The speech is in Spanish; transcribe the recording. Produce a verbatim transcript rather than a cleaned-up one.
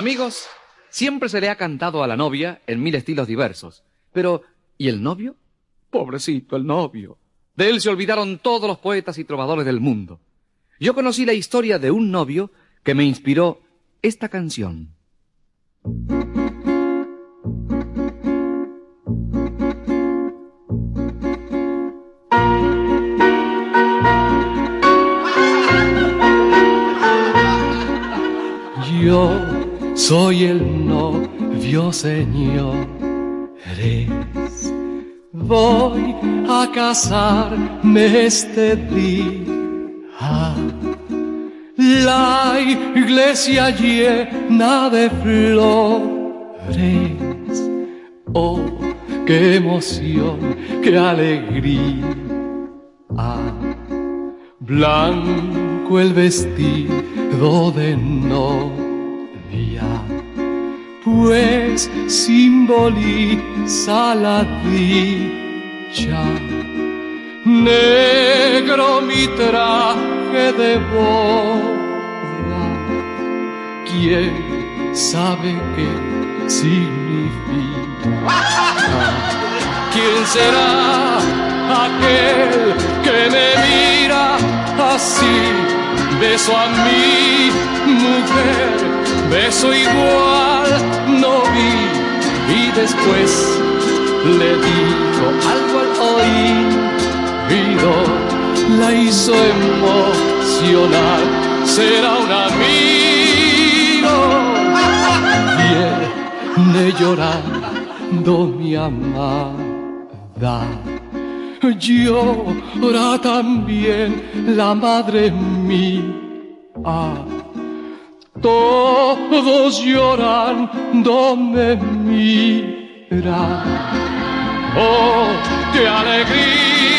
Amigos, siempre se le ha cantado a la novia en mil estilos diversos. Pero, ¿y el novio? Pobrecito el novio. De él se olvidaron todos los poetas y trovadores del mundo. Yo conocí la historia de un novio que me inspiró esta canción. Yo soy el novio, señores. Voy a casarme este día. La iglesia llena de flores. Oh, qué emoción, qué alegría. Blanco el vestido de novia, pues simboliza la dicha. Negro mi traje de boda, ¿quién sabe qué significa? ¿Quién será aquel que me mira así? Beso a mi mujer, beso igual no vi, y después le dijo algo al oído, la hizo emocionar, será un amigo. Viene llorando mi amada, llora también la madre mía. Todos llorando me miran. Oh, qué alegría.